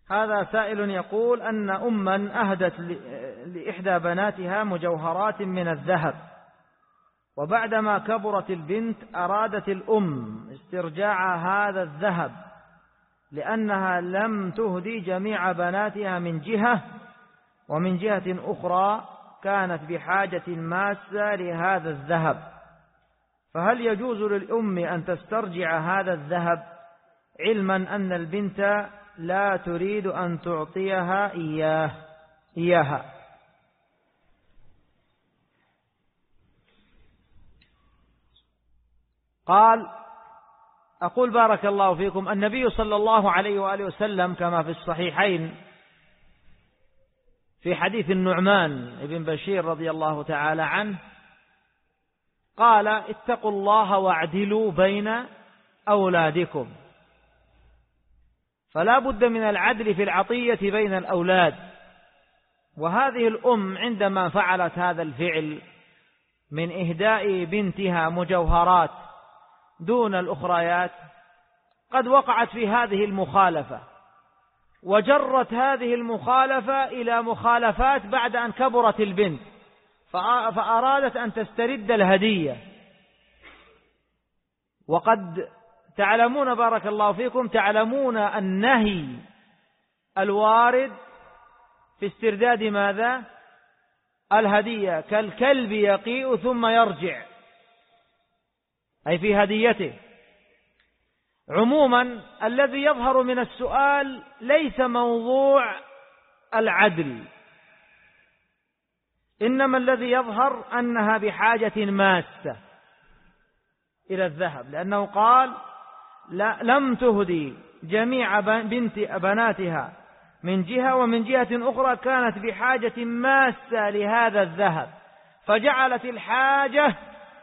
هذا سائل يقول أن أما أهدت لإحدى بناتها مجوهرات من الذهب، وبعدما كبرت البنت أرادت الأم استرجاع هذا الذهب لأنها لم تهدي جميع بناتها من جهة، ومن جهة أخرى كانت بحاجة ماسة لهذا الذهب، فهل يجوز للأم أن تسترجع هذا الذهب علما أن البنت لا تريد أن تعطيها إياها؟ قال: أقول بارك الله فيكم، النبي صلى الله عليه وآله وسلم كما في الصحيحين في حديث النعمان بن بشير رضي الله تعالى عنه قال: اتقوا الله واعدلوا بين أولادكم. فلا بد من العدل في العطية بين الأولاد. وهذه الأم عندما فعلت هذا الفعل من إهداء بنتها مجوهرات دون الأخريات قد وقعت في هذه المخالفة، وجرت هذه المخالفة إلى مخالفات بعد أن كبرت البنت، فأرادت أن تسترد الهدية. وقد تعلمون بارك الله فيكم، تعلمون النهي الوارد في استرداد ماذا؟ الهدية، كالكلب يقيء ثم يرجع، أي في هديته. عموما الذي يظهر من السؤال ليس موضوع العدل، إنما الذي يظهر أنها بحاجة ماسة إلى الذهب، لأنه قال: لم تهدي جميع بناتها من جهة، ومن جهة أخرى كانت بحاجة ماسة لهذا الذهب، فجعلت الحاجة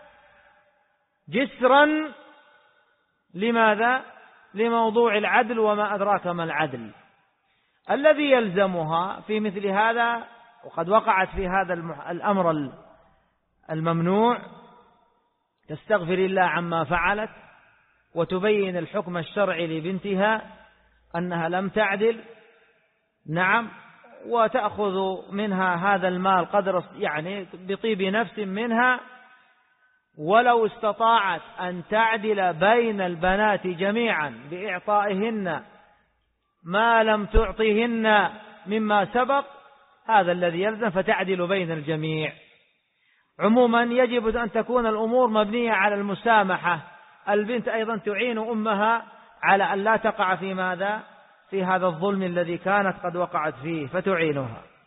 جسرا لماذا؟ لموضوع العدل. وما أدراك ما العدل؟ الذي يلزمها في مثل هذا، وقد وقعت في هذا الأمر الممنوع، تستغفر الله عما فعلت وتبين الحكم الشرعي لبنتها أنها لم تعدل، نعم، وتأخذ منها هذا المال قدر يعني بطيب نفس منها. ولو استطاعت أن تعدل بين البنات جميعا بإعطائهن ما لم تعطيهن مما سبق، هذا الذي يلزم، فتعدل بين الجميع. عموما يجب أن تكون الأمور مبنية على المسامحة. البنت أيضا تعين أمها على أن لا تقع في ماذا؟ في هذا الظلم الذي كانت قد وقعت فيه، فتعينها.